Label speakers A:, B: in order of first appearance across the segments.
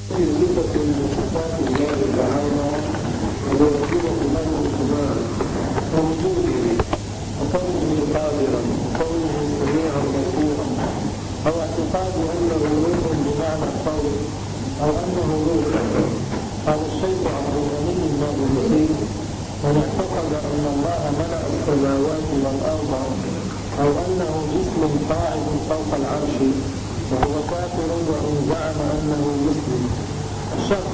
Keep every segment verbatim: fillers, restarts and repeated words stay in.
A: صفة من صفات الله تعالى ويوجبه له الكمال كوجوده وكونه قادرا وكونه سميعا بصيرا، أو اعتقاد أنه روح بمعنى القول أو أنه روح. قال الشيخ عبد الغني النابلسي: من اعتقد أن الله ملأ السماوات والأرض أو أنه جسم قاعد فوق العرش وهو كافر وإن زعم أنه مسلم. الشرط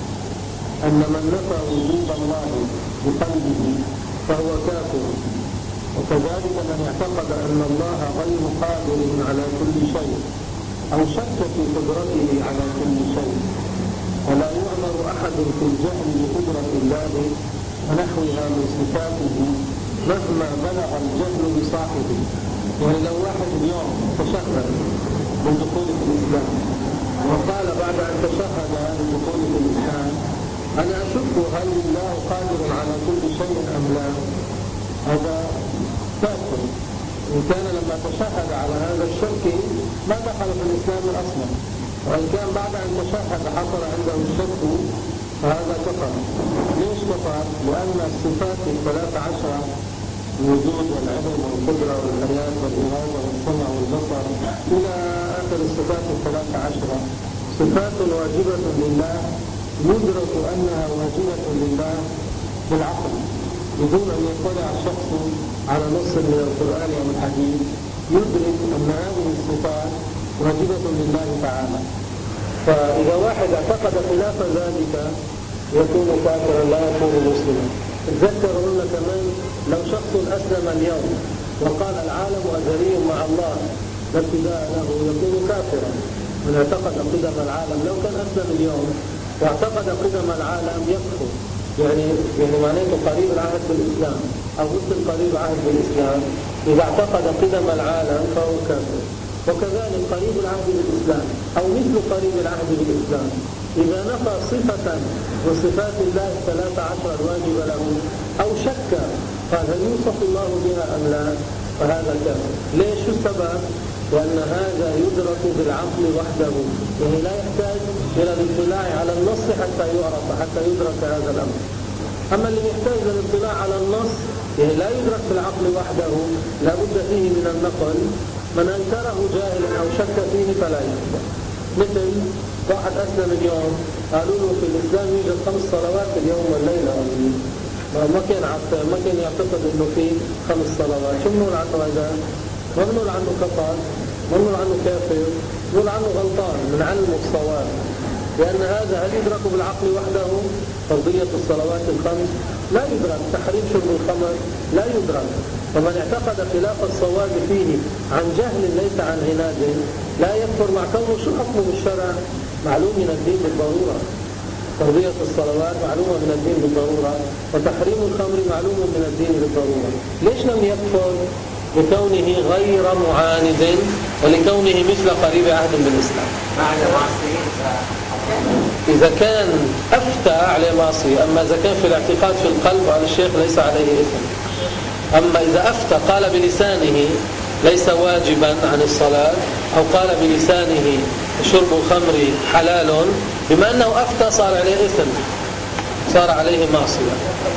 A: أن من نفى وجود الله بقلبه فهو كافر، وكذلك من اعتقد أن الله غير قادر على كل شيء أو شك في قدرته على كل شيء. ولا يؤمر أحد في الجهل بقدرة الله ونحوها من صفاته مهما بلغ الجهل بصاحبه. يعني لو واحد اليوم تشهد من دخول في الإسلام وقال بعد أن تشهد من دخول في الإسلام: أنا أشك هل الله قادر على كل شيء أم لا، هذا كافر. إن كان لما تشهد على هذا الشرك ما دخل في الإسلام أصلا، وإن كان بعد أن تشهد حصل عنده الشك فهذا كفر. ليش كفر؟ لأن الصفات الثلاث عشرة: الوجود والعلم والقدرة والحياة والإرادة والسمع والبصر إلى آخر الصفات الثلاث عشرة صفات واجبة لله، يدرك أنها واجبة لله بالعقل بدون أن يطلع الشخص على نص من القرآن أو الحديث، يدرك أن هذه الصفات واجبة لله تعالى. فإذا واحد اعتقد خلاف ذلك يكون كافرا لا يكون مسلما. تذكروا قلنا كمان لو شخص أسلم اليوم وقال العالم أزلي مع الله لا ابتداء له يكون كافرا. من اعتقد قدم العالم لو كان أسلم اليوم واعتقد قدم العالم يكفر، يعني يعني معناته قريب العهد بالإسلام أو مثل قريب العهد بالإسلام. إذا اعتقد قدم العالم فهو كافر. وكذلك قريب العهد بالإسلام أو مثل قريب العهد بالإسلام إذا نفى صفة من صفات الله الثلاث عشر الواجب له أو شك قال هل يوصف الله بها أم لا فهذا كافر. ليش؟ السبب؟ وأن هذا يدرك بالعقل وحده، يعني لا يحتاج إلى الاطلاع على النص حتى يعرف حتى يدرك هذا الأمر. أما اللي يحتاج للاطلاع على النص يعني لا يدرك بالعقل وحده، لا بد فيه من النقل. من أنكره جاهلا أو شك فيه فلا يحتاج. مثل واحد أسلم اليوم قالوا له في الإسلام يوجد خمس صلوات في اليوم والليلة، ما كان ما كان يعتقد إنه في خمس صلوات. شو بنقول عنه هذا؟ ما بنقول عنه كفر، ما بنقول عنه كافر، بنقول عنه غلطان من علم الصواب. لأن هذا هل يدرك بالعقل وحده؟ فرضية الصلوات الخمس لا يدرك، تحريم شرب الخمر لا يدرك. فمن اعتقد خلاف الصواب فيه عن جهل ليس عن عناد لا يكفر، مع كونه شو حكمه بالشرع معلوم من الدين بالضرورة. فرضية الصلوات معلومة من الدين بالضرورة، وتحريم الخمر معلوم من الدين بالضرورة. ليش لم يكفر؟ لكونه غير معاند ولكونه مثل قريب عهد بالإسلام. إذا كان أفتى على معصية، أما إذا كان في الاعتقاد في القلب على الشيخ ليس عليه إثم. أما إذا أفتى قال بلسانه ليس واجبا عن الصلاة، أو قال بلسانه شرب الخمر حلال، بما أنه أفتى صار عليه إثم، صار عليه معصية.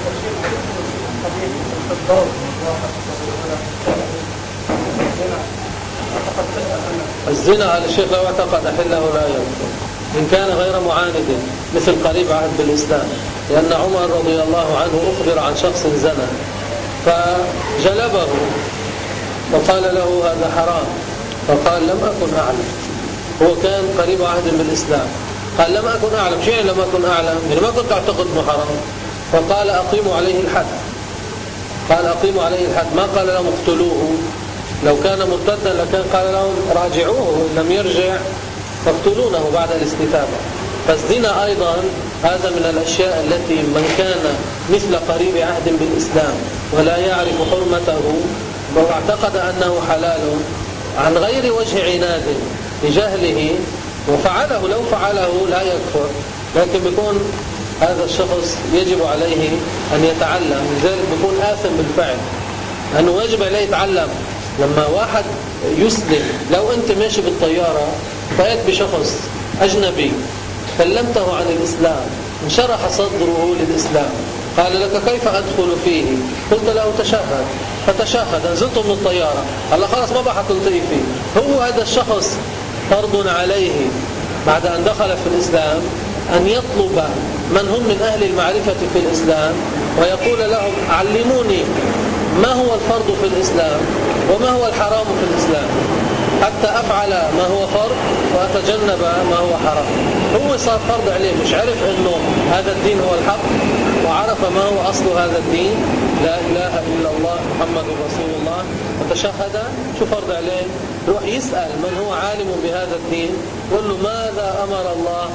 A: الزنا على الشيخ لو اعتقد حله لا يكفر إن كان غير معاند مثل قريب عهد بالإسلام، لأن عمر رضي الله عنه أخبر عن شخص زنا فجلبه وقال له هذا حرام، فقال لم أكن أعلم. هو كان قريب عهد بالإسلام، قال لم أكن أعلم. شو يعني لم أكن أعلم؟ يعني ما كنت أعتقد أنه حرام. فقال أقيموا عليه الحد. قال أقيموا عليه الحد، ما قال لهم اقتلوه. لو كان مرتدا لكان قال لهم راجعوه، إن لم يرجع فاقتلونه بعد الاستتابة. فالزنا أيضا هذا من الأشياء التي من كان مثل قريب عهد بالإسلام ولا يعرف حرمته واعتقد أنه حلال عن غير وجه عناد لجهله وفعله، لو فعله لا يكفر، لكن بيكون هذا الشخص يجب عليه أن يتعلم، لذلك بيكون آثم بالفعل لأنه يجب عليه يتعلم. لما واحد يسلم، لو أنت ماشي بالطيارة فأت بشخص أجنبي كلمته عن الإسلام انشرح صدره للإسلام، قال لك كيف أدخل فيه؟ قلت له تشهد، فتشهد، نزلت من الطيارة، هلا خلاص ما بقى تلتقي فيه. هو هذا الشخص فرض عليه بعد أن دخل في الإسلام أن يطلب من هم من أهل المعرفة في الإسلام ويقول لهم علموني ما هو الفرض في الإسلام وما هو الحرام في الإسلام، حتى أفعل ما هو فرض وأتجنب ما هو حرام. هو صار فرض عليه، مش عرف أنه هذا الدين هو الحق، وعرف ما هو أصل هذا الدين، لا إله إلا الله محمد رسول الله، وتشهد. شو فرض عليه؟ يروح يسأل من هو عالم بهذا الدين، يقول له ماذا أمر الله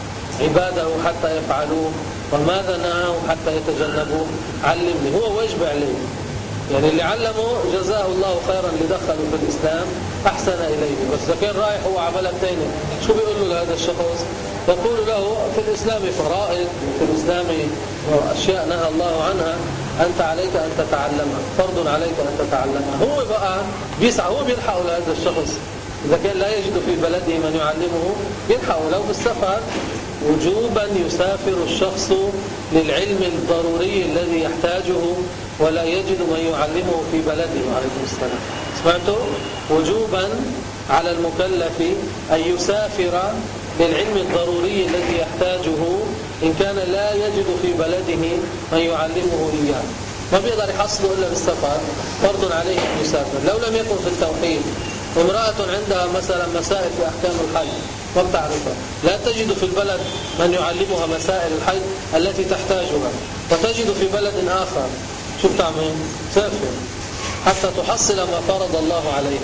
A: عباده حتى يفعلوه وماذا نهاه حتى يتجنبوه، علمني. هو واجب عليه، يعني اللي علمه جزاه الله خيرا اللي دخلوا في الإسلام أحسن إليه. بس إذا كان رايح هو على بلد ثاني، شو بيقول له لهذا الشخص؟ يقول له في الإسلام فرائض، في الإسلام أشياء نهى الله عنها، أنت عليك أن تتعلمها، فرض عليك أن تتعلمها. هو بقى بيسعى، هو بيلحق لهذا الشخص إذا كان لا يجد في بلده من يعلمه، يلحق لو بالسفر. وجوبا يسافر الشخص للعلم الضروري الذي يحتاجه ولا يجد من يعلمه في بلده. عليكم السلام. سمعتوا؟ وجوبا على المكلف أن يسافر للعلم الضروري الذي يحتاجه إن كان لا يجد في بلده من يعلمه إياه، ما بيقدر يحصله إلا بالسفر، فرض عليه أن يسافر. لو لم يكن في التوحيد، امرأة عندها مثلا مسائل في أحكام الحج ما بتعرفها، لا تجد في البلد من يعلمها مسائل الحج التي تحتاجها، وتجد في بلد آخر، شو بتعمل؟ تسافر حتى تحصل ما فرض الله عليه،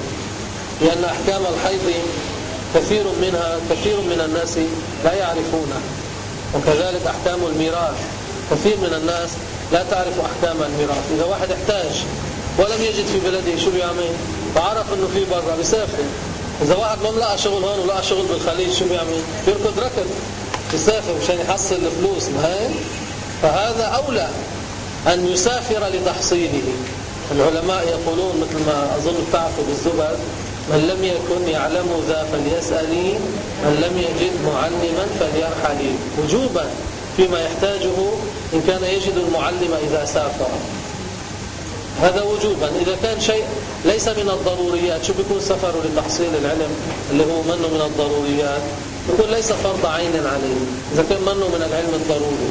A: لأن أحكام الحيض كثير منها كثير من الناس لا يعرفونها، وكذلك أحكام الميراث كثير من الناس لا تعرف أحكام الميراث. إذا واحد احتاج ولم يجد في بلده شو بيعمل؟ فعرف إنه في برا بيسافر. إذا واحد ما لقى شغل هون ولقى شغل بالخليج شو بيعمل؟ بيركض ركض يسافر مشان يحصل الفلوس. ما هي؟ فهذا أولى أن يسافر لتحصيله. العلماء يقولون مثل ما أظن بتعرفوا بالزبد: من لم يكن يعلم ذا فليسألي، من لم يجد معلما فليرحل. وجوبا فيما يحتاجه إن كان يجد المعلم إذا سافر، هذا وجوبا. إذا كان شيء ليس من الضروريات، شو بيكون سفر لتحصيل العلم اللي هو منه من الضروريات، بيكون ليس فرض عين عليه إذا كان منه من العلم الضروري.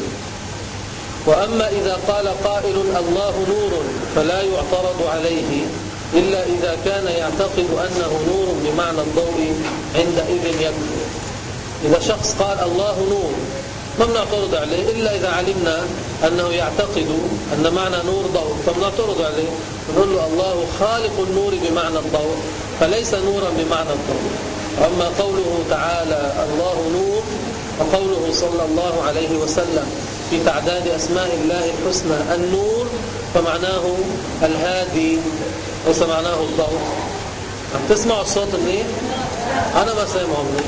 A: وأما إذا قال قائل الله نور فلا يعترض عليه إلا إذا كان يعتقد أنه نور بمعنى الضوء، عندئذ يكفر. إذا شخص قال الله نور ما بنعترض عليه إلا إذا علمنا أنه يعتقد أن معنى نور ضوء، فبنعترض عليه نقول له الله خالق النور بمعنى الضوء فليس نورا بمعنى الضوء. أما قوله تعالى الله نور، وقوله صلى الله عليه وسلم في تعداد أسماء الله الحسنى النور، فمعناه الهادي ليس معناه الضوء. عم تسمعوا الصوت منيح؟ أنا ما سامعه منيح.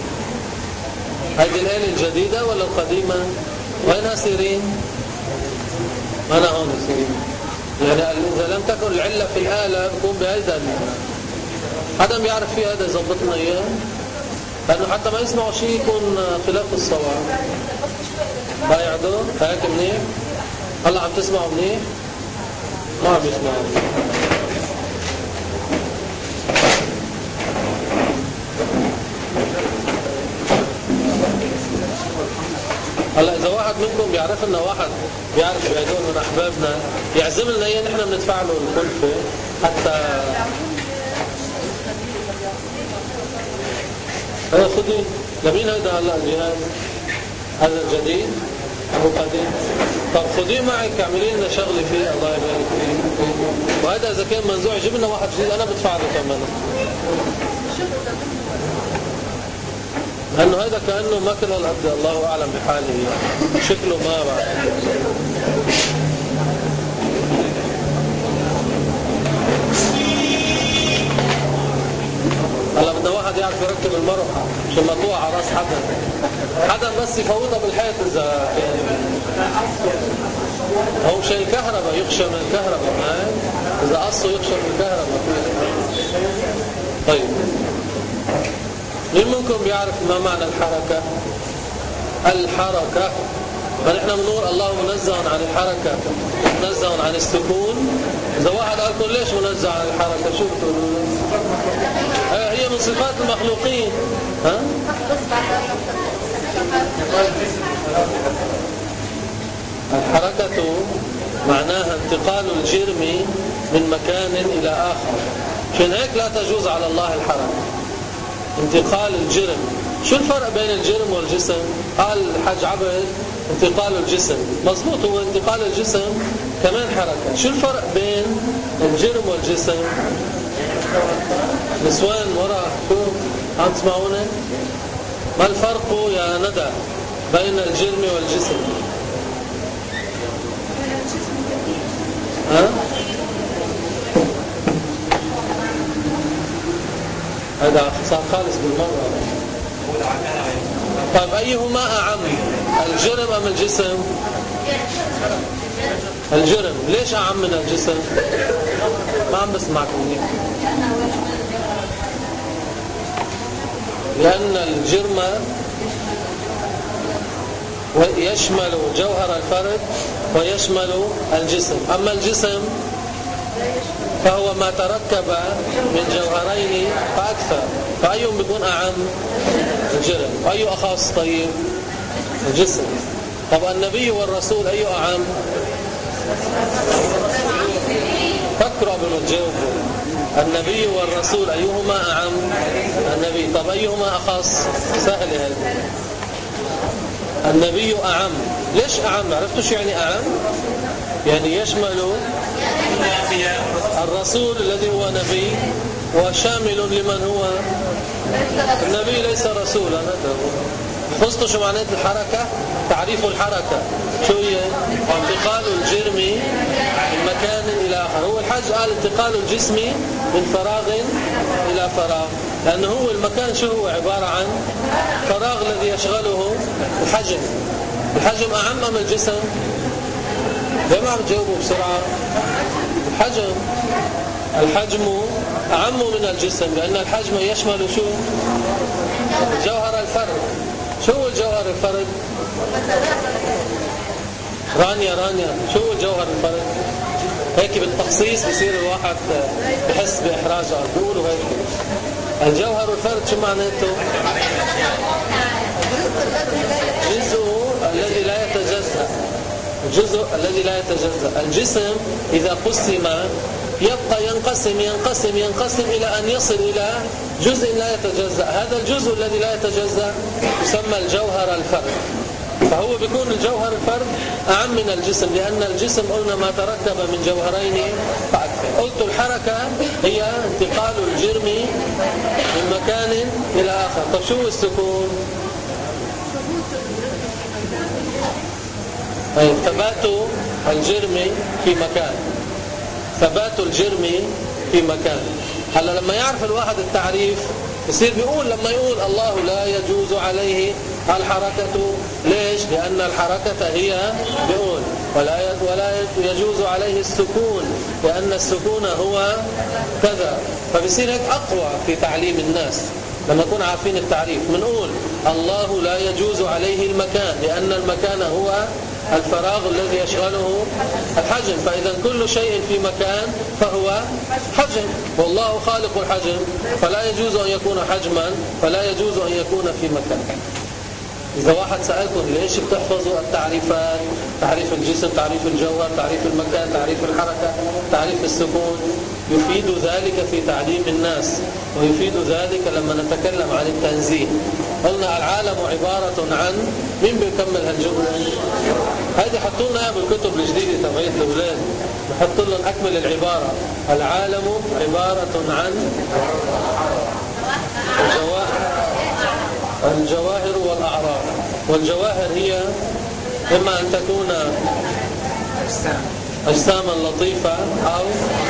A: هذه الآلة الجديدة ولا القديمة؟ وينها سيرين؟ أنا هون سيرين. يعني إذا لم تكن العلة في الآلة بكون بهذا. حدا بيعرف فيه هذا يظبطنا إياه؟ لأنه حتى ما يسمعوا شيء يكون خلاف الصواب. بايعدوا هيك منيح؟ هلا عم تسمعوا منيح؟ ما عم يسمعوا. هلا إذا واحد منكم بيعرف لنا واحد بيعرف بهدول من أحبابنا يعزم لنا إياه، نحن بندفع له الكلفة حتى. هذا خذي لمين هذا هلا الجهاز؟ هذا الجديد أبو قديم. طب خذيه معك اعملي لنا شغله فيه الله يبارك فيه. وهذا إذا كان منزوع جيب لنا واحد جديد أنا بدفع له كمان. لأنه هذا كأنه ما كل هالقد الله أعلم بحاله يعني. شكله ما بعد. هلا بدنا واحد يعرف يركب المروحة عشان ما توقع على راس حدا. حدا بس يفوتها بالحيط إذا كان هو شيء كهرباء يخشى من الكهرباء. إذا قصه يخشى من الكهرباء. طيب مين منكم بيعرف ما معنى الحركة؟ الحركة. فنحن بنقول الله منزه عن الحركة، منزه عن السكون. إذا واحد قال لكم ليش منزه عن الحركة، شو بتقولوا؟ هي من صفات المخلوقين. ها؟ الحركة معناها انتقال الجرم من مكان إلى آخر، عشان هيك لا تجوز على الله الحركة. انتقال الجرم. شو الفرق بين الجرم والجسم؟ قال الحاج عبد انتقال الجسم، مضبوط، هو انتقال الجسم كمان حركة. شو الفرق بين الجرم والجسم؟ نسوان وراء، شو عم تسمعونا؟ ما الفرق يا ندى بين الجرم والجسم؟ ها؟ هذا صار خالص بالمرة. طيب أيهما أعم، الجرم أم الجسم؟ الجرم. ليش أعم من الجسم؟ ما عم بسمعكم منيح. لأن الجرم يشمل جوهر الفرد ويشمل الجسم، أما الجسم فهو ما تركب من جوهرين فأكثر. فأيهم بيكون أعم؟ الجرم. وأي أخص؟ طيب الجسم. طب النبي والرسول أي أعم؟ فكروا قبل ما تجاوبوا. النبي والرسول أيهما أعم؟ النبي. طب أيهما أخص؟ سهل هذا. النبي أعم. ليش أعم؟ عرفتوا شو يعني أعم؟ يعني يشمل الرسول الذي هو نبي وشامل لمن هو النبي ليس رسولا. حفظتوا شو معنات الحركة؟ تعريف الحركة شو هي؟ انتقال الجرم من مكان إلى آخر. هو الحج قال انتقال الجسم من فراغ إلى فراغ، لأنه هو المكان شو هو؟ عبارة عن فراغ الذي يشغله الحجم. الحجم أعم أم الجسم؟ ليه ما عم تجاوبوا بسرعة؟ الحجم. الحجم أعم من الجسم، لأن الحجم يشمل شو؟ جوهر الفرد. شو هو الجوهر الفرد؟ رانيا رانيا شو هو جوهر الفرد؟ هيك بالتخصيص بصير الواحد بحس بإحراجه. بيقولوا هيك الجوهر الفرد شو معناته؟ جزء الذي لا يتجزأ. الجزء الذي لا يتجزأ. الجسم إذا قسم يبقى ينقسم ينقسم ينقسم إلى أن يصل إلى جزء لا يتجزأ. هذا الجزء الذي لا يتجزأ يسمى الجوهر الفرد. فهو بيكون الجوهر الفرد أعم من الجسم، لأن الجسم قلنا ما تركب من جوهرين فأكثر. قلت الحركة هي انتقال الجرم من مكان إلى آخر. طب شو السكون؟ أي ثبات الجرم في مكان. ثبات الجرم في مكان. هلا لما يعرف الواحد التعريف يصير بيقول، لما يقول الله لا يجوز عليه الحركة، ليش؟ لأن الحركة هي بيقول ولا ولا يجوز عليه السكون، لأن السكون هو كذا. فبصير هيك أقوى في تعليم الناس لما نكون عارفين التعريف. بنقول الله لا يجوز عليه المكان، لأن المكان هو الفراغ الذي يشغله الحجم. فإذا كل شيء في مكان فهو حجم، والله خالق الحجم، فلا يجوز أن يكون حجما، فلا يجوز أن يكون في مكان. إذا واحد سألكم ليش بتحفظوا التعريفات، تعريف الجسم، تعريف الجوهر، تعريف المكان، تعريف الحركة، تعريف السكون، يفيد ذلك في تعليم الناس، ويفيد ذلك لما نتكلم عن التنزيه. قلنا العالم عبارة عن، مين بيكمل هالجملة؟ هذه حطوا لنا بالكتب الجديدة تبعية الأولاد، نحط لهم أكمل العبارة. العالم عبارة عن الجواهر الجواهر والأعراض. والجواهر هي إما أن تكون أجساما لطيفة، أو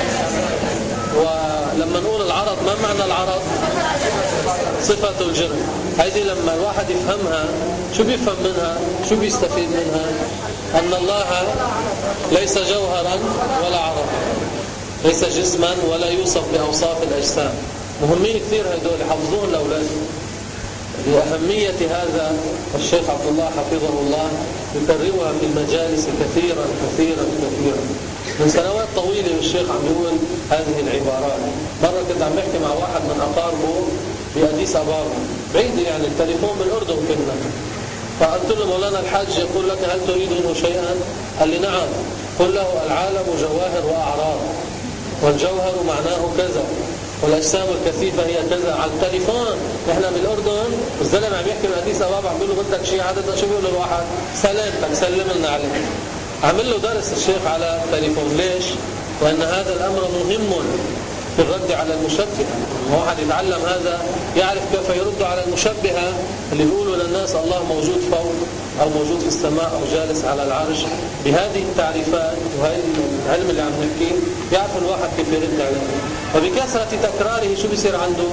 A: ولما نقول العرض، ما معنى العرض؟ صفة الجرم. هذه لما الواحد يفهمها شو بيفهم منها؟ شو بيستفيد منها؟ أن الله ليس جوهرا ولا عرض، ليس جسما ولا يوصف بأوصاف الأجسام. مهمين كثير هدول، حفظوهم الأولاد. لأهمية هذا الشيخ عبد الله حفظه الله يكررها في المجالس كثيرا كثيرا كثيرا من سنوات طويلة. والشيخ عم يقول هذه العبارات. مرة كنت عم بحكي مع واحد من أقاربه بأديس أبابا، بعيد يعني التليفون بالأردن كنا، فقلت له مولانا الحاج يقول لك هل تريد منه شيئا؟ قال لي نعم. قل له العالم جواهر وأعراض، والجوهر معناه كذا، والأجسام الكثيفة هي كذا. على التليفون نحن بالأردن الزلمة عم يحكي من أديس أبابا عم بيقول له بدك شيء عادة شو بيقول له الواحد؟ سلامتك، سلم لنا عليك. عمل له درس الشيخ على التليفون. ليش؟ وأن هذا الأمر مهم في الرد على المشبهة. واحد يتعلم هذا يعرف كيف يرد على المشبهة اللي بيقولوا للناس الله موجود فوق أو موجود في السماء أو جالس على العرش. بهذه التعريفات وهذا العلم اللي عم نحكيه يعرف الواحد كيف يرد عليه. وبكثرة تكراره شو بيصير عنده؟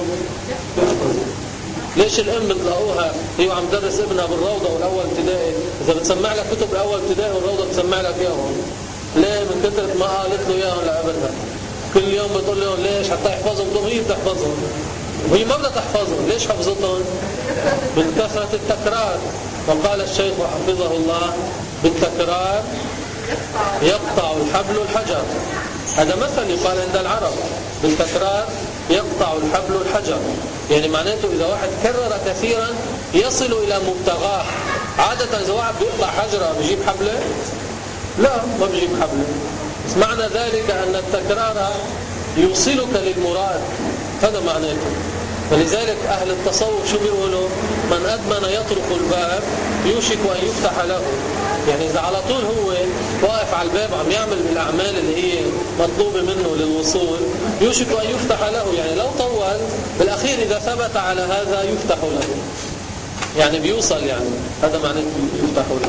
A: ليش الأم بتلاقوها هي عم درس ابنها بالروضة والأول ابتدائي، إذا بتسمع لك كتب الأول ابتدائي والروضة بتسمع لك إياهم. ليه؟ من كثرة ما قالت له إياهم لابنها. كل يوم بتقول لهم ليش؟ حتى يحفظهم. بدهم هي بتحفظهم وهي ما بدها تحفظهم. ليش حفظتهم؟ من كثرة التكرار. وقال الشيخ حفظه الله بالتكرار يقطع الحبل الحجر. هذا مثل يقال عند العرب، بالتكرار يقطع الحبل الحجر. يعني معناته إذا واحد كرر كثيرا يصل إلى مبتغاه. عادة إذا واحد بيقطع حجرة بيجيب حبله؟ لا، ما بيجيب حبله. بس معنى ذلك أن التكرار يوصلك للمراد. هذا معناته. فلذلك أهل التصوف شو بيقولوا؟ من أدمن يطرق الباب يوشك أن يفتح له. يعني إذا على طول هو واقف على الباب عم يعمل بالأعمال اللي هي مطلوبة منه للوصول يوشك أن يفتح له. يعني لو طول بالأخير إذا ثبت على هذا يفتح له، يعني بيوصل. يعني هذا معناه يفتح له.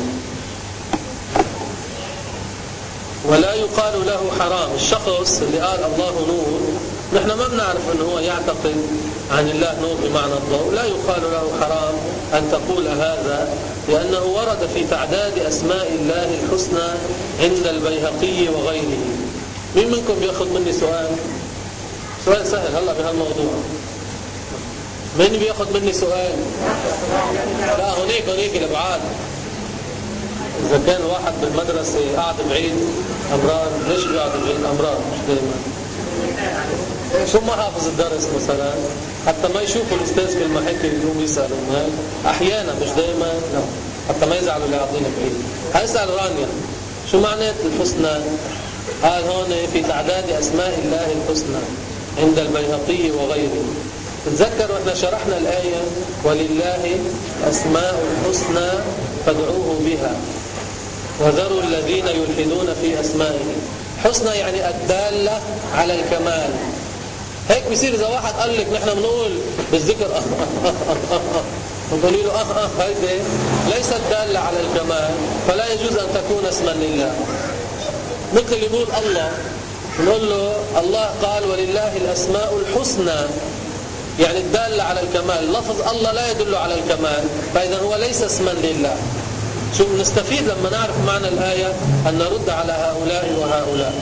A: ولا يقال له حرام. الشخص اللي قال الله نور، نحن ما بنعرف أنه هو يعتقد عن الله نور بمعنى الضوء. لا يقال له حرام أن تقول هذا، لأنه ورد في تعداد أسماء الله الحسنى عند البيهقي وغيره. مين منكم بيأخذ مني سؤال؟ سؤال سهل هلأ بهالموضوع. مين بيأخذ مني سؤال؟ لا، هنيك هنيك لبعاد. إذا كان واحد بالمدرسة قاعد بعيد أمرار، ليش بيقعد بعيد أمرار؟ مش دائما. شو ما حافظ الدرس مثلا حتى ما يشوفوا الأستاذ كل ما حكي يقوم يسألوا. أحيانا مش دائما، لا، حتى ما يزعلوا اللي قاعدين بعيد. هيسأل رانيا شو معنات الحسنى؟ قال هون في تعداد أسماء الله الحسنى عند البيهقي وغيره. تتذكر واحنا شرحنا الآية ولله أسماء الحسنى فادعوه بها وذروا الذين يلحدون في أسمائه. حسنى يعني الدالة على الكمال. هيك بيصير إذا واحد قال لك نحن بنقول بالذكر أه أه أه أه وتقولي له أه أه هيدي ليست دالة على الكمال، فلا يجوز أن تكون اسما لله. مثل اللي يقول الله، نقول له الله قال ولله الأسماء الحسنى، يعني الدالة على الكمال. لفظ الله لا يدل على الكمال، فإذا هو ليس اسما لله. شو نستفيد لما نعرف معنى الآية؟ أن نرد على هؤلاء وهؤلاء.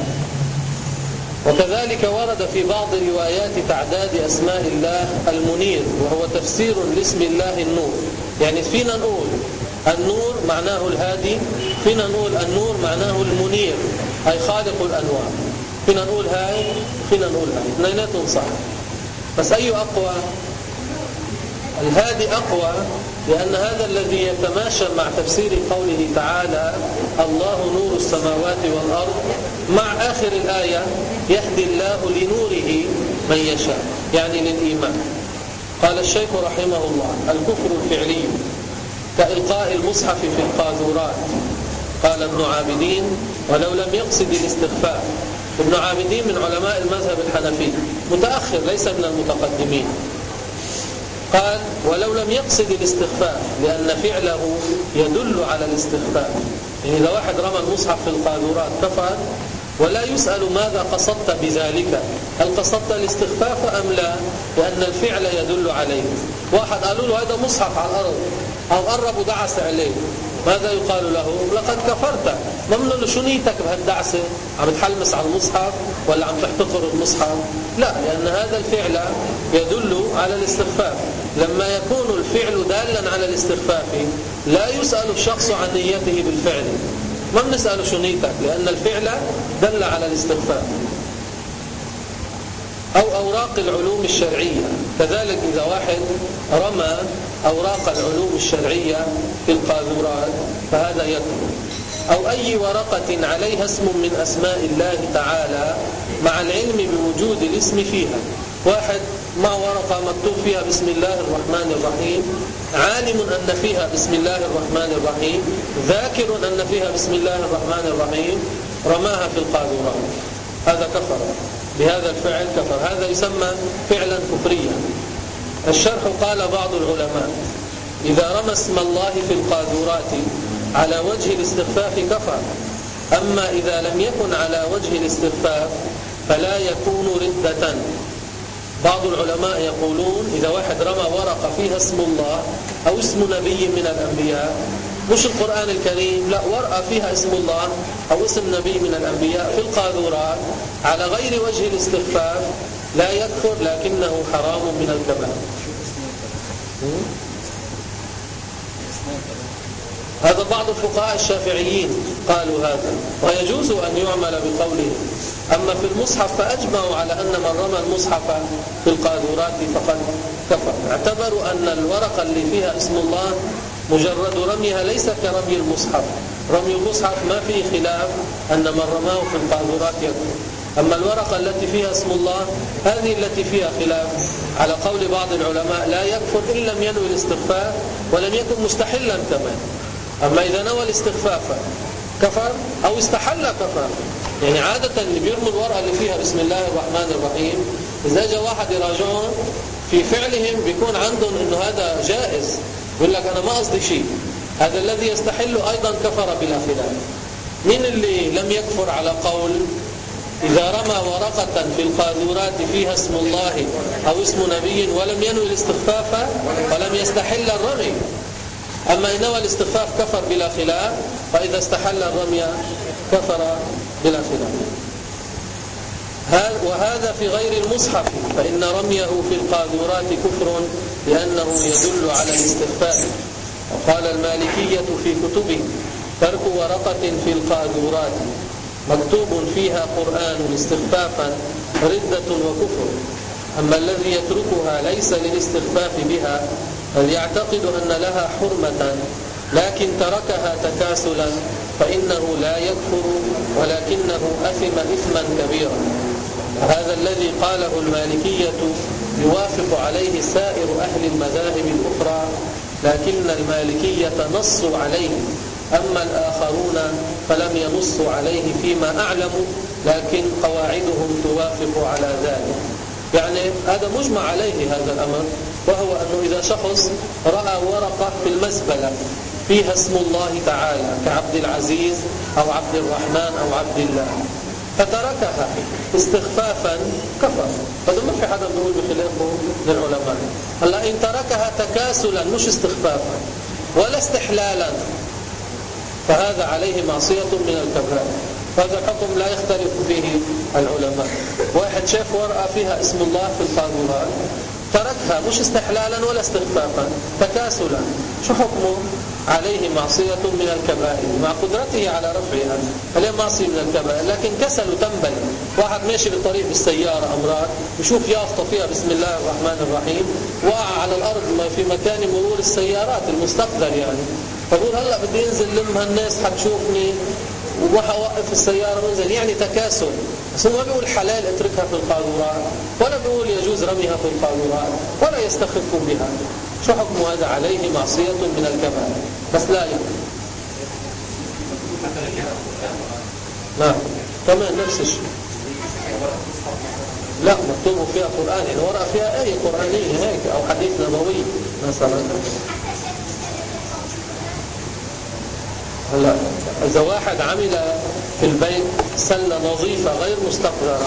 A: وكذلك ورد في بعض الروايات تعداد أسماء الله المنير، وهو تفسير لاسم الله النور. يعني فينا نقول النور معناه الهادي، فينا نقول النور معناه المنير أي خالق الأنوار. فينا نقول هاي، فينا نقول هاي، اثنيناتهم صح. بس أي أقوى؟ الهادي أقوى، لأن هذا الذي يتماشى مع تفسير قوله تعالى الله نور السماوات والأرض، مع آخر الآية يهدي الله لنوره من يشاء، يعني للإيمان. قال الشيخ رحمه الله الكفر الفعلي كإلقاء المصحف في القاذورات. قال ابن عابدين ولو لم يقصد الاستخفاف. ابن عابدين من علماء المذهب الحنفي، متأخر ليس من المتقدمين. قال ولو لم يقصد الاستخفاف، لأن فعله يدل على الاستخفاف. يعني إذا واحد رمى المصحف في القاذورات كفر، ولا يسأل ماذا قصدت بذلك، هل قصدت الاستخفاف أم لا، لأن الفعل يدل عليه. واحد قالوا له هذا مصحف على الأرض أو قرب ودعس عليه، ماذا يقال له؟ لقد كفرت. ما بنقول له شو نيتك بهالدعسة؟ عم تحلمس على المصحف ولا عم تحتقر المصحف؟ لا، لأن هذا الفعل يدل على الاستخفاف. لما يكون
B: الفعل دالا على الاستخفاف لا يسأل الشخص عن نيته بالفعل، ما بنسأله شو نيتك، لأن الفعل دل على الاستخفاف. أو أوراق العلوم الشرعية، كذلك إذا واحد رمى أوراق العلوم الشرعية في القاذورات فهذا يكفر. أو أي ورقة عليها اسم من أسماء الله تعالى مع العلم بوجود الاسم فيها، واحد مع ورقة مكتوب فيها بسم الله الرحمن الرحيم، عالم أن فيها بسم الله الرحمن الرحيم، ذاكر أن فيها بسم الله الرحمن الرحيم، رماها في القاذورات، هذا كفر، بهذا الفعل كفر، هذا يسمى فعلا كفريا. الشرح قال بعض العلماء إذا رمى اسم الله في القاذورات على وجه الاستخفاف كفر، أما إذا لم يكن على وجه الاستخفاف فلا يكون ردة. بعض العلماء يقولون إذا واحد رمى ورقة فيها اسم الله أو اسم نبي من الأنبياء، مش القرآن الكريم، لا، ورقة فيها اسم الله أو اسم نبي من الأنبياء في القاذورات على غير وجه الاستخفاف لا يكفر، لكنه حرام من الكبائر. هذا بعض الفقهاء الشافعيين قالوا هذا، ويجوز أن يعمل بقوله. أما في المصحف فأجمعوا على أن من رمى المصحف في القاذورات فقد كفر، اعتبروا أن الورقة اللي فيها اسم الله مجرد رميها ليس كرمي المصحف، رمي المصحف ما فيه خلاف أن من رماه في القاذورات يكفر، أما الورقة التي فيها اسم الله هذه التي فيها خلاف، على قول بعض العلماء لا يكفر إن لم ينوي الاستخفاف ولم يكن مستحلا كمان. أما إذا نوى الاستخفاف كفر أو استحل كفر. يعني عادة اللي بيرموا الورقة اللي فيها بسم الله الرحمن الرحيم إذا جاء واحد يراجعهم في فعلهم بيكون عندهم إنه هذا جائز، يقول لك أنا ما قصدي شيء، هذا الذي يستحل أيضا كفر بلا خلاف. من اللي لم يكفر على قول إذا رمى ورقة في القاذورات فيها اسم الله أو اسم نبي ولم ينوي الاستخفاف ولم يستحل الرمي، أما إن نوى الاستخفاف كفر بلا خلاف، فإذا استحل الرمي كفر بلا خلاف. وهذا في غير المصحف، فإن رميه في القاذورات كفر لأنه يدل على الاستخفاف. وقال المالكية في كتبه ترك ورقة في القاذورات مكتوب فيها قرآن استخفافا ردة وكفر. أما الذي يتركها ليس للاستخفاف بها بل يعتقد أن لها حرمة لكن تركها تكاسلا فإنه لا يكفر ولكنه أثم إثما كبيرا. هذا الذي قاله المالكية يوافق عليه سائر أهل المذاهب الأخرى، لكن المالكية نصوا عليه، أما الآخرون فلم ينصوا عليه فيما أعلم، لكن قواعدهم توافق على ذلك. يعني هذا مجمع عليه هذا الأمر، وهو أنه إذا شخص رأى ورقة في المزبلة فيها اسم الله تعالى كعبد العزيز أو عبد الرحمن أو عبد الله فتركها استخفافا كفر، هذا ما في حدا بيقول بخلافه للعلماء. هلا إن تركها تكاسلا مش استخفافا ولا استحلالا فهذا عليه معصية من الكبائر، هذا الحكم لا يختلف فيه العلماء. واحد شاف ورقة فيها اسم الله في القاذورات تركها مش استحلالا ولا استخفافا، تكاسلا، شو حكمه؟ عليه معصية من الكبائر مع قدرته على رفعها، عليه معصية من الكبائر، لكن كسل وتنبل. واحد ماشي بالطريق بالسيارة أمراض يشوف يافطة فيها بسم الله الرحمن الرحيم وقع على الأرض في مكان مرور السيارات المستقبل، يعني فقول هلأ بدي انزل لمها الناس حتشوفني وراح اوقف السيارة وانزل، يعني تكاسل. بس هو ما بيقول حلال اتركها في القاذورات ولا بيقول يجوز رميها في القاذورات ولا يستخف بها. شو حكم هذا؟ عليه معصية من الكبائر بس لا يكفر. نعم كمان نفس الشيء، لا مكتوب فيها قرآن، يعني ورقة فيها آية قرآنية هيك أو حديث نبوي مثلا. هلا إذا واحد عمل في البيت سلة نظيفة غير مستقذرة،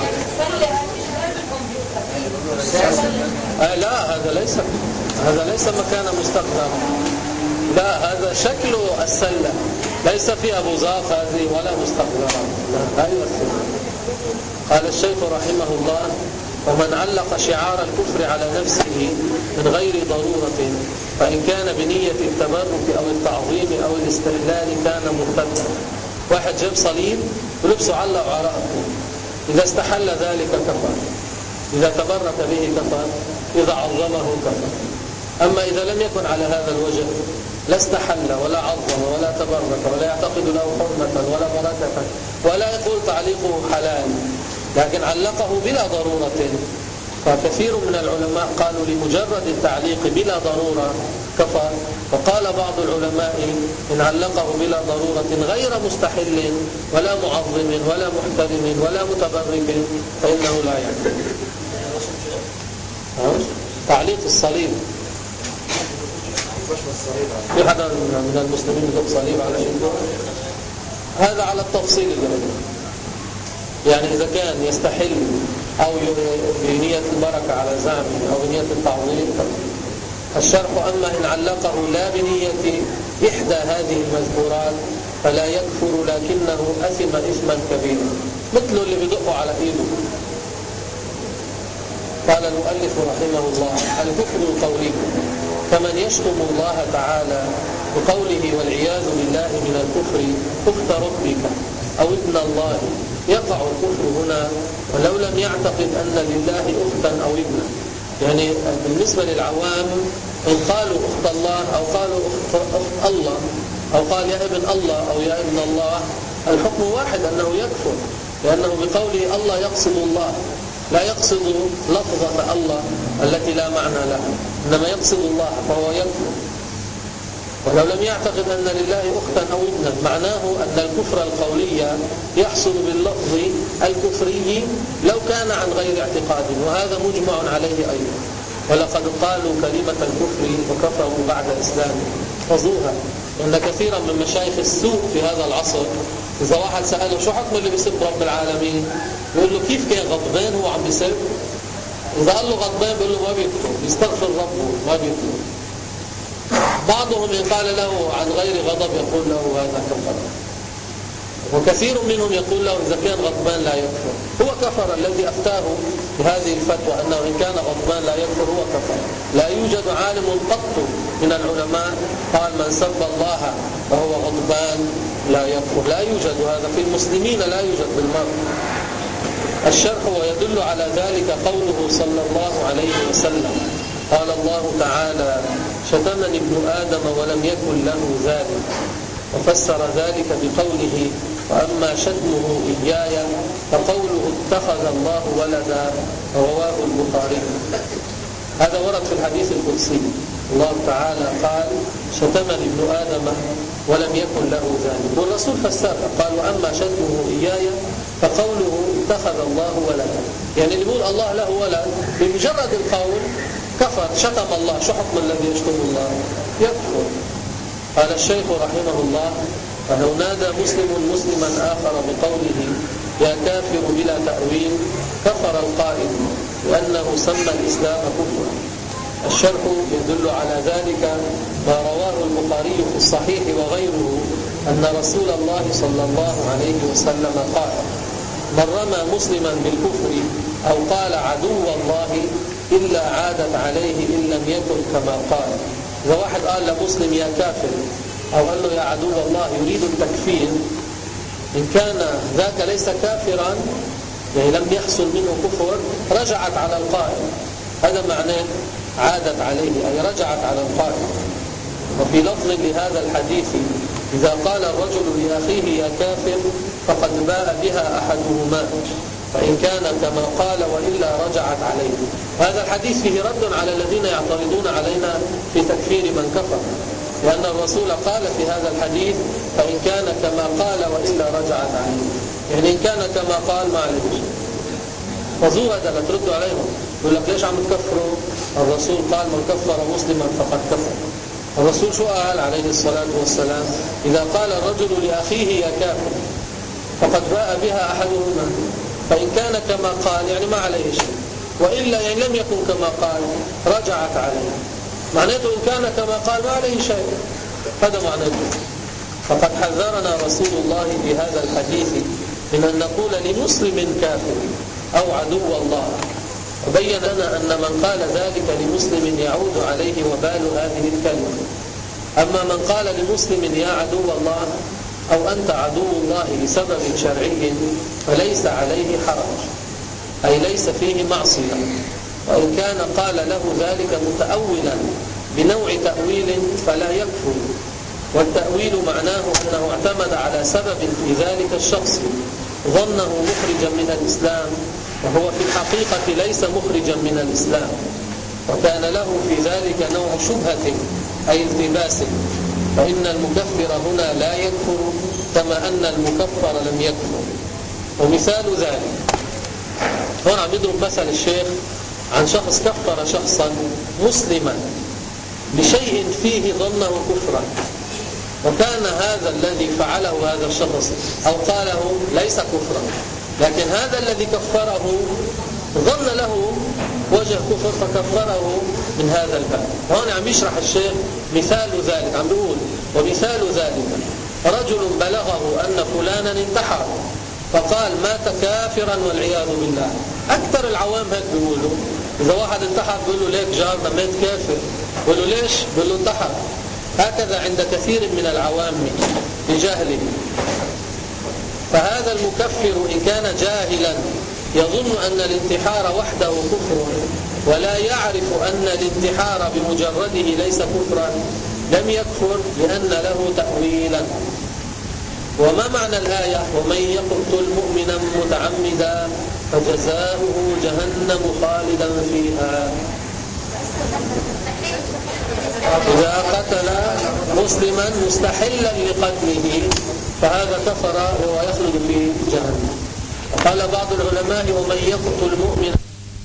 B: آه لا هذا ليس هذا ليس مكان مستقذر، لا هذا شكله السلة ليس فيها بزاق هذه ولا مستقذرة، لا يؤثر. قال الشيخ رحمه الله ومن علق شعار الكفر على نفسه من غير ضرورة فإن كان بنية التبرك أو التعظيم أو الاستهلال كان مرتدا. واحد جاب صليب ولبسه علق على رأسه، إذا استحل ذلك كفر، إذا تبرك به كفر، إذا عظمه كفر. أما إذا لم يكن على هذا الوجه لا استحل ولا عظم ولا تبرك ولا يعتقد له حرمة ولا بركة ولا يقول تعليقه حلال، لكن علقه بلا ضرورة، فكثير من العلماء قالوا لمجرد التعليق بلا ضرورة كفر. وقال بعض العلماء إن علقه بلا ضرورة غير مستحل ولا معظم ولا محترم ولا متبرك فإنه لا يعتبر. تعليق الصليب، في حدا من المسلمين يحط صليب على شيء؟ هذا على التفصيل الجميل، يعني إذا كان يستحل أو بنية البركة على زعمه أو بنية التعظيم. الشرح أما إن علقه لا بنية إحدى هذه المذكورات فلا يكفر لكنه أثم إثما كبيرا، مثل اللي بيدقوا على إيده. قال المؤلف رحمه الله: الكفر القولي كمن يشتم الله تعالى بقوله والعياذ بالله من الكفر أخت ربك أو ابن الله، يقع الكفر هنا ولو لم يعتقد أن لله أختا أو ابنا. يعني بالنسبة للعوام إن قالوا أخت الله أو قالوا أخت, أخت الله أو قال يا ابن الله أو يا ابن الله، الحكم واحد أنه يكفر، لأنه بقوله الله يقصد الله، لا يقصد لفظة الله التي لا معنى لها، إنما يقصد الله فهو يكفر. ولو لم يعتقد أن لله أختا أو ابنا، معناه أن الكفر القولي يحصل باللفظ الكفري لو كان عن غير اعتقاد، وهذا مجمع عليه أيضا. ولقد قالوا كلمة الكفر وكفروا بعد إسلامه، خذوها. لأن كثيرا من مشايخ السوء في هذا العصر إذا واحد سأله شو حكم اللي بيسب رب العالمين، يقول له كيف كان غضبان هو عم بيسب؟ إذا قال له غضبان بيقول له ما بيكتب، يستغفر ربه ما بيكتب. بعضهم إن قال له عن غير غضب يقول له هذا كفر، وكثير منهم يقول له إذا كان غضبان لا يكفر. هو كفر الذي أفتاه بهذه الفتوى أنه إن كان غضبان لا يكفر، هو كفر. لا يوجد عالم قط من العلماء قال من سب الله وهو غضبان لا يكفر، لا يوجد هذا في المسلمين، لا يوجد بالمرء. الشرح ويدل على ذلك قوله صلى الله عليه وسلم: قال الله تعالى: شتمني ابن آدم ولم يكن له ذلك. وفسر ذلك بقوله: وأما شتمه إياي فقوله اتخذ الله ولدا، رواه البخاري. هذا ورد في الحديث القدسي، الله تعالى قال: شتمني ابن آدم ولم يكن له ذلك. والرسول فسرها قال: وأما شتمه إياي فقوله اتخذ الله ولدا. يعني اللي يقول الله له ولد بمجرد القول كفر، شتم الله. شو حكم الذي يشتم الله؟ يكفر. قال الشيخ رحمه الله: فلو نادى مسلم مسلما آخر بقوله يا كافر بلا تأويل كفر القائل، لأنه سمى الإسلام كفرا. الشرح يدل على ذلك ما رواه البخاري في الصحيح وغيره أن رسول الله صلى الله عليه وسلم قال: من رمى مسلما بالكفر أو قال عدو الله إلا عادت عليه إن لم يكن كما قال. إذا واحد قال لمسلم يا كافر أو قال له يا عدو الله يريد التكفير، إن كان ذاك ليس كافرا يعني لم يحصل منه كفر، رجعت على القائل. هذا معناه عادت عليه، أي رجعت على القائل. وفي لفظ لهذا الحديث: إذا قال الرجل لأخيه يا كافر فقد باء بها أحدهما، فإن كان كما قال وإلا رجعت عليه. هذا الحديث فيه رد على الذين يعترضون علينا في تكفير من كفر، لأن الرسول قال في هذا الحديث: فإن كان كما قال وإلا رجعت عليه. يعني إن كان كما قال ما عليه. فزور هذا لا تردوا عليهم، يقول لك ليش عم تكفروا؟ الرسول قال: من كفر مسلما فقد كفر. الرسول شو قال عليه الصلاة والسلام؟ إذا قال الرجل لأخيه يا كافر فقد باء بها أحدهما، فإن كان كما قال يعني ما عليه شيء، وإلا يعني لم يكن كما قال رجعت عليه. معناته إن كان كما قال ما عليه شيء، هذا معناته. فقد حذرنا رسول الله في هذا الحديث من أن نقول لمسلم كافر أو عدو الله، وبين لنا أن من قال ذلك لمسلم يعود عليه وبال هذه الكلمة. أما من قال لمسلم يا عدو الله أو أنت عدو الله لسبب شرعي فليس عليه حرج، أي ليس فيه معصية، وإن كان قال له ذلك متأولا بنوع تأويل فلا يكفر. والتأويل معناه أنه اعتمد على سبب في ذلك الشخص ظنه مخرجا من الإسلام وهو في الحقيقة ليس مخرجا من الإسلام، وكان له في ذلك نوع شبهة أي التباس، فإن المكفر هنا لا يكفر كما أن المكفر لم يكفر. ومثال ذلك هنا عم يضرب مثل الشيخ عن شخص كفر شخصا مسلما بشيء فيه ظنه كفرا، وكان هذا الذي فعله هذا الشخص أو قاله ليس كفرا، لكن هذا الذي كفره ظن له وجه كفر فكفره من هذا الباب. وهنا عم يشرح الشيخ مثال ذلك، عم بيقول ومثال ذلك رجل بلغه أن فلانا انتحر فقال مات كافرا والعياذ بالله. أكثر العوام هيك بيقولوا، إذا واحد انتحر بيقولوا ليك جارنا مات كافر، بيقولوا ليش؟ بيقولوا انتحر. هكذا عند كثير من العوام بجهله. فهذا المكفر إن كان جاهلا يظن أن الانتحار وحده كفر ولا يعرف أن الانتحار بمجرده ليس كفرا لم يكفر لأن له تأويلا. وما معنى الآية ومن يقتل مؤمنا متعمدا فجزاؤه جهنم خالدا فيها؟ إذا قتل مسلما مستحلا لقتله فهذا كفر وهو يخلد في جهنم. قال بعض العلماء ومن يقتل مؤمنا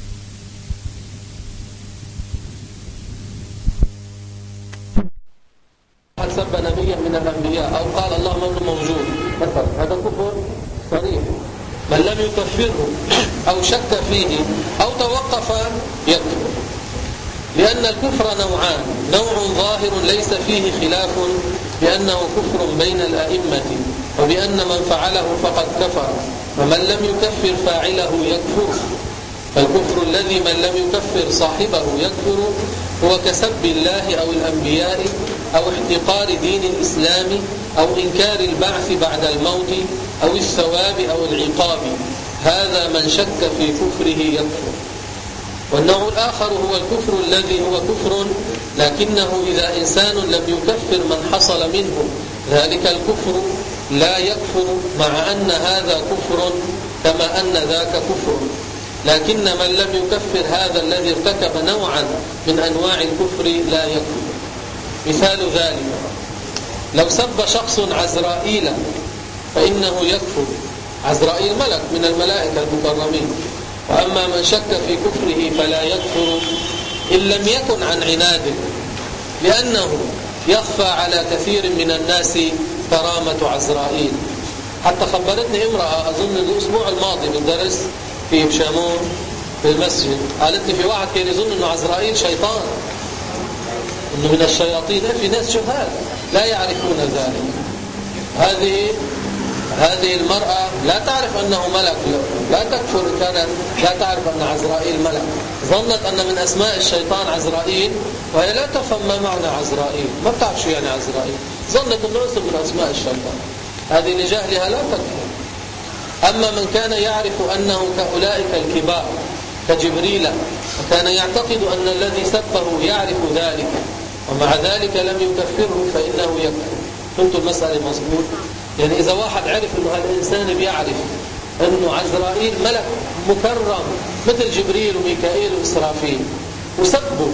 B: سب نبيا من الأنبياء أو قال اللهم ابن موجود مثلا، هذا كفر صريح. من لم يكفره أو شك فيه أو توقف يكفر، لأن الكفر نوعان: نوع ظاهر ليس فيه خلاف بأنه كفر بين الأئمة وبأن من فعله فقد كفر، ومن لم يكفر فاعله يكفر. فالكفر الذي من لم يكفر صاحبه يكفر هو كسب الله أو الأنبياء أو احتقار دين الإسلام أو إنكار البعث بعد الموت أو الثواب أو العقاب. هذا من شك في كفره يكفر. والنوع الآخر هو الكفر الذي هو كفر لكنه إذا إنسان لم يكفر من حصل منه ذلك الكفر لا يكفر، مع أن هذا كفر كما أن ذاك كفر، لكن من لم يكفر هذا الذي ارتكب نوعا من أنواع الكفر لا يكفر. مثال ذلك لو سب شخص عزرائيل فإنه يكفر. عزرائيل ملك من الملائكة المكرمين، وأما من شك في كفره فلا يكفر إن لم يكن عن عناد، لأنه يخفى على كثير من الناس كرامة عزرائيل. حتى خبرتني امرأة أظن الأسبوع الماضي بالدرس في بشامون في المسجد، قالت لي في واحد كان يظن أنه عزرائيل شيطان، أنه من الشياطين. في ناس جهال لا يعرفون ذلك. هذه هذه المرأة لا تعرف أنه ملك، لا تكفر كانت لا تعرف أن عزرائيل ملك، ظنت أن من أسماء الشيطان عزرائيل وهي لا تفهم ما معنى عزرائيل، ما بتعرف شو يعني عزرائيل، ظنت أنه اسم من أسماء الشيطان. هذه لجهلها لا تكفر. أما من كان يعرف أنه كأولئك الكبار كجبريل وكان يعتقد أن الذي سبه يعرف ذلك ومع ذلك لم يكفره فإنه يكفر. فهمت المسألة مظبوط؟ يعني إذا واحد عرف أنه هذا الإنسان بيعرف أنه عزرائيل ملك مكرم مثل جبريل وميكائيل وإسرافيل وسبه،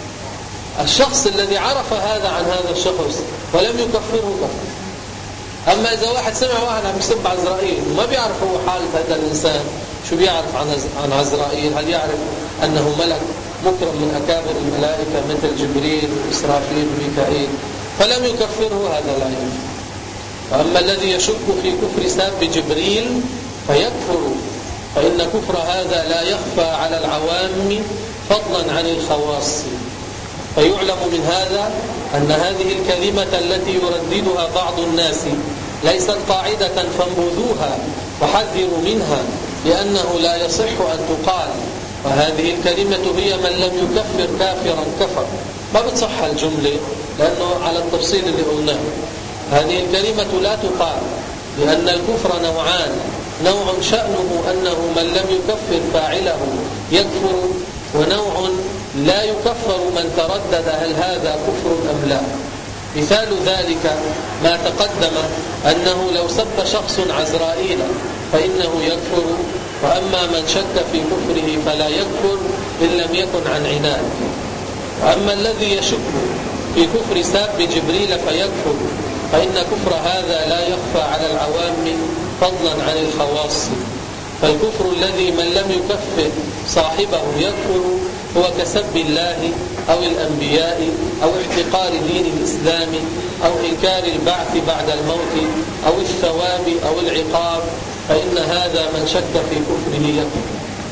B: الشخص الذي عرف هذا عن هذا الشخص ولم يكفره كفر. أما إذا واحد سمع واحد عم يسب عزرائيل وما بيعرف هو حالة هذا الإنسان شو بيعرف عن عن عزرائيل، هل يعرف أنه ملك مكرم من أكابر الملائكة مثل جبريل وإسرافيل وميكائيل فلم يكفره، هذا لا يكفر. وأما الذي يشك في كفر ساب جبريل فيكفر، فإن كفر هذا لا يخفى على العوام فضلا عن الخواص. فيعلم من هذا أن هذه الكلمة التي يرددها بعض الناس ليست قاعدة فانبذوها وحذروا منها، لأنه لا يصح أن تقال وهذه الكلمة هي من لم يكفر كافرا كفر. ما بتصح الجملة لأنه على التفصيل اللي قلناه. هذه الكلمة لا تقال، لأن الكفر نوعان: نوع شأنه أنه من لم يكفر فاعله يكفر، ونوع لا يكفر من تردد هل هذا كفر أم لا. مثال ذلك ما تقدم أنه لو سب شخص عزرائيل فإنه يكفر، وأما من شك في كفره فلا يكفر إن لم يكن عن عناد. وأما الذي يشك في كفر ساب جبريل فيكفر، فإن كفر هذا لا يخفى على العوام فضلا عن الخواص. فالكفر الذي من لم يكفر صاحبه يكفر هو كسب الله أو الأنبياء أو احتقار دين الإسلام أو إنكار البعث بعد الموت أو الثواب أو العقاب، فإن هذا من شك في كفره يكفر.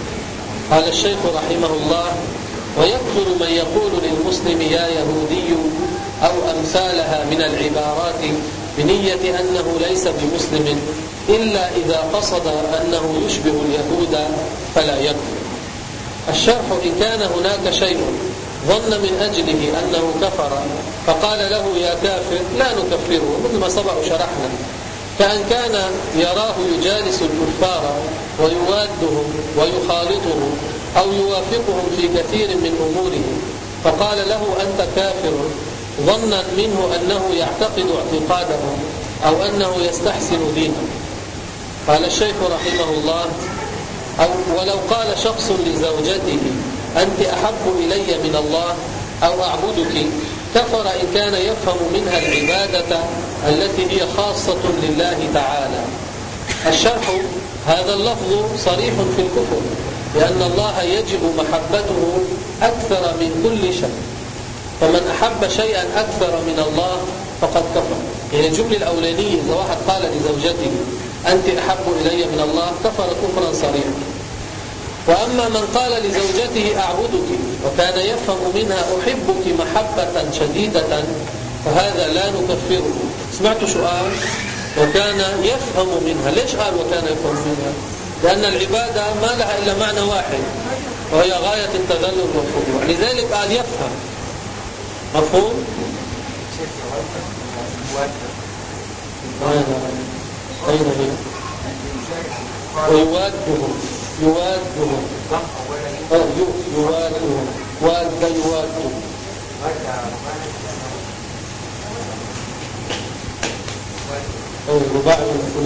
B: قال الشيخ رحمه الله: ويكفر من يقول للمسلم يا يهودي أو أمثالها من العبارات بنية أنه ليس بمسلم إلا إذا قصد أنه يشبه اليهود فلا يكفر. الشرح: إن كان هناك شيء ظن من أجله أنه كفر فقال له يا كافر لا نكفره، مثل ما سبق شرحنا، كأن كان يراه يجالس الكفار ويوادهم ويخالطهم أو يوافقهم في كثير من أمورهم فقال له أنت كافر، ظنا منه أنه يعتقد اعتقادهم أو أنه يستحسن دينهم. قال الشيخ رحمه الله: أو ولو قال شخص لزوجته أنت أحب إلي من الله أو أعبدك كفر إن كان يفهم منها العبادة التي هي خاصة لله تعالى. الشرح: هذا اللفظ صريح في الكفر، لأن الله يجب محبته أكثر من كل شيء، فمن أحب شيئا أكثر من الله فقد كفر. يعني الجملة الأولانية إذا واحد قال لزوجته أنت أحب إلي من الله كفر كفرا صريحا. وأما من قال لزوجته أعبدك وكان يفهم منها أحبك محبة شديدة فهذا لا نكفره. سمعتوا سؤال؟ وكان يفهم منها. ليش قال وكان يفهم منها؟ لأن العبادة ما لها إلا معنى واحد وهي غاية التذلل والخضوع، لذلك قال يفهم. مفهوم؟ أين هي؟ ويوادهم يوادهم يوادهم واد يوادهم رباعي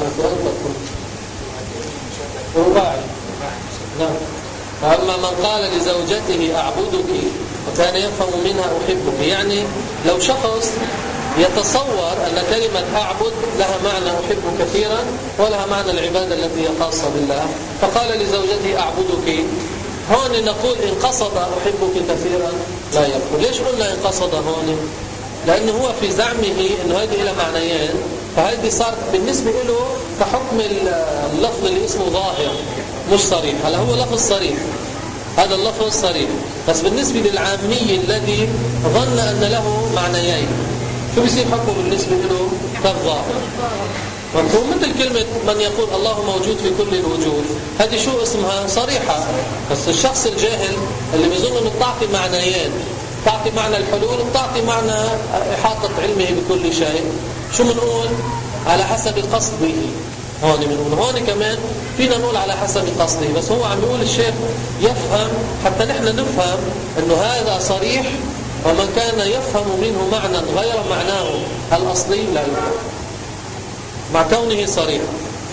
B: رباعي. نعم. أما من قال لزوجته أعبدك وكان يفهم منها أحبك، يعني لو شخص يتصور أن كلمة أعبد لها معنى أحب كثيرا ولها معنى العبادة التي هي خاصة بالله، فقال لزوجته أعبدك، هون نقول إن قصد أحبك كثيرا لا يكفر. ليش قلنا إن قصد هون؟ لأنه هو في زعمه أنه هذه إلى معنيين، فهذه صارت بالنسبة له كحكم اللفظ اللي اسمه ظاهر مش صريح. هلا هو لفظ صريح، هذا اللفظ صريح، بس بالنسبة للعامي الذي ظن أن له معنيين شو بيصير حكمه بالنسبة له؟ كالظاهر. مفهوم؟ مثل كلمة من يقول الله موجود في كل الوجود، هذه شو اسمها؟ صريحة. بس الشخص الجاهل اللي بيظن انه بتعطي معنيين، بتعطي معنى الحلول وبتعطي معنى إحاطة علمه بكل شيء، شو بنقول؟ على حسب قصده. هون بنقول هون كمان فينا نقول على حسب قصده، بس هو عم بيقول الشيخ يفهم حتى نحن نفهم انه هذا صريح، ومن كان يفهم منه معنى غير معناه الأصلي لا يفهم مع كونه صريحا.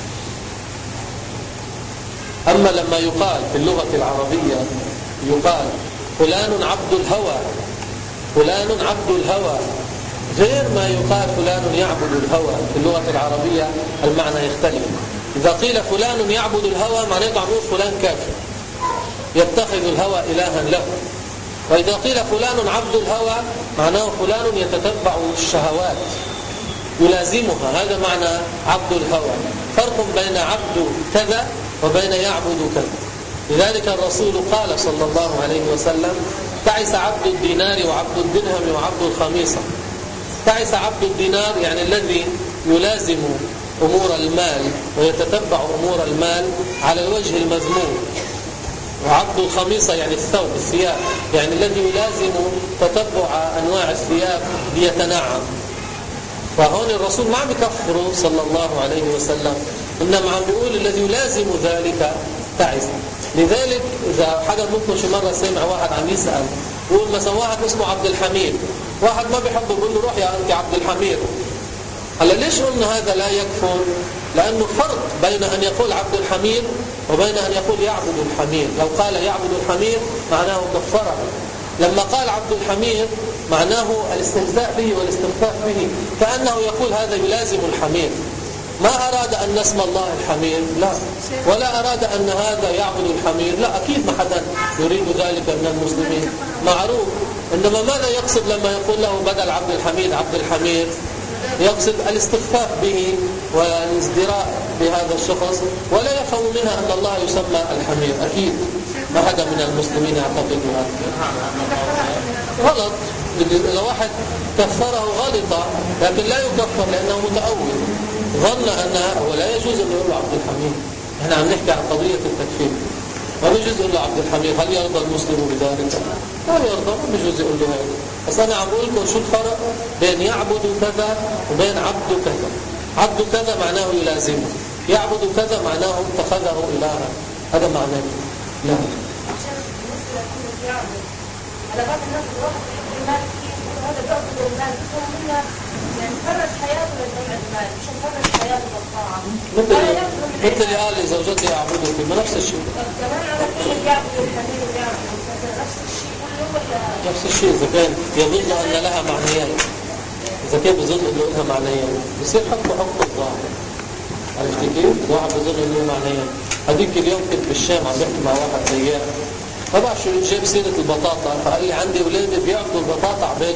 B: أما لما يقال في اللغة العربية يقال فلان عبد الهوى، فلان عبد الهوى، غير ما يقال فلان يعبد الهوى. في اللغة العربية المعنى يختلف. إذا قيل فلان يعبد الهوى معناته عم يقول فلان كافر يتخذ الهوى إلها له. وإذا قيل فلان عبد الهوى معناه فلان يتتبع الشهوات يلازمها، هذا معنى عبد الهوى. فرق بين عبد كذا وبين يعبد كذا. لذلك الرسول قال صلى الله عليه وسلم تعس عبد الدينار وعبد الدرهم وعبد الخميصة. تعس عبد الدينار يعني الذي يلازم أمور المال ويتتبع أمور المال على الوجه المذموم، وعبد الخميصة يعني الثوب الثياب، يعني الذي يلازم تتبع أنواع الثياب ليتنعم. فهون الرسول ما عم يكفره صلى الله عليه وسلم، إنما عم بيقول الذي يلازم ذلك تعس. لذلك إذا حدا منكم شي مرة سمع واحد عم يسأل يقول مثلا واحد اسمه عبد الحميد، واحد ما بيحبه بيقول له روح يا أنت عبد الحميد. هلا ليش قلنا هذا لا يكفر؟ لأنه فرق بين أن يقول عبد الحميد وبين أن يقول يعبد الحميد. لو قال يعبد الحميد معناه كفره، لما قال عبد الحميد معناه الاستهزاء به والاستخفاف به، كأنه يقول هذا يلازم الحميد. ما أراد أن اسم الله الحميد، لا، ولا أراد أن هذا يعبد الحميد، لا، أكيد ما حدا يريد ذلك من المسلمين، معروف. إنما ماذا يقصد لما يقول له بدل عبد الحميد عبد الحميد؟ يقصد الاستخفاف به والازدراء بهذا الشخص، ولا يفهم منها أن الله يسمى الحميد. أكيد ما حدا من المسلمين يعتقد هذا. غلط. إذا واحد كفره غلطة، لكن لا يكفر لأنه متأول، ظن أنها ولا يجوز أن يقول له عبد الحميد. احنا عم نحكي عن قضية التكفير، ما بيجوز يقول له عبد الحميد. هل يرضى المسلم بذلك؟ لا يرضى، ما بيجوز يقول له هذا. بس أنا عم بقول لكم شو الفرق بين يعبد كذا وبين عبد كذا. عبد كذا معناه يلازمه، يعبد كذا معناه اتخذه إلها. هذا معناه لا.
C: على بعض الناس الواحد يحب المال كثير، هذا بيعبد المال، بيفهم منها يعني فرج حياته لجمع المال، مش فرج حياته بالطاعة.
B: مثل مثل قال لزوجته يعبدك، ما نفس الشيء.
C: كمان على كل يعبد الحميد ويعبد نفس الشيء كله ولا
B: نفس الشيء. إذا كان يظن أن لها معنيين، إذا كان بظن أنه لها معنيين بصير حكمه حكم الظاهر. عرفت كيف؟ واحد بظن أنه له معنيين. هذيك اليوم كنت بالشام عم بحكي مع واحد زيان، ما بعرف شو جاب سيرة البطاطا، فقال لي عندي أولادي بياكلوا البطاطا عبيد.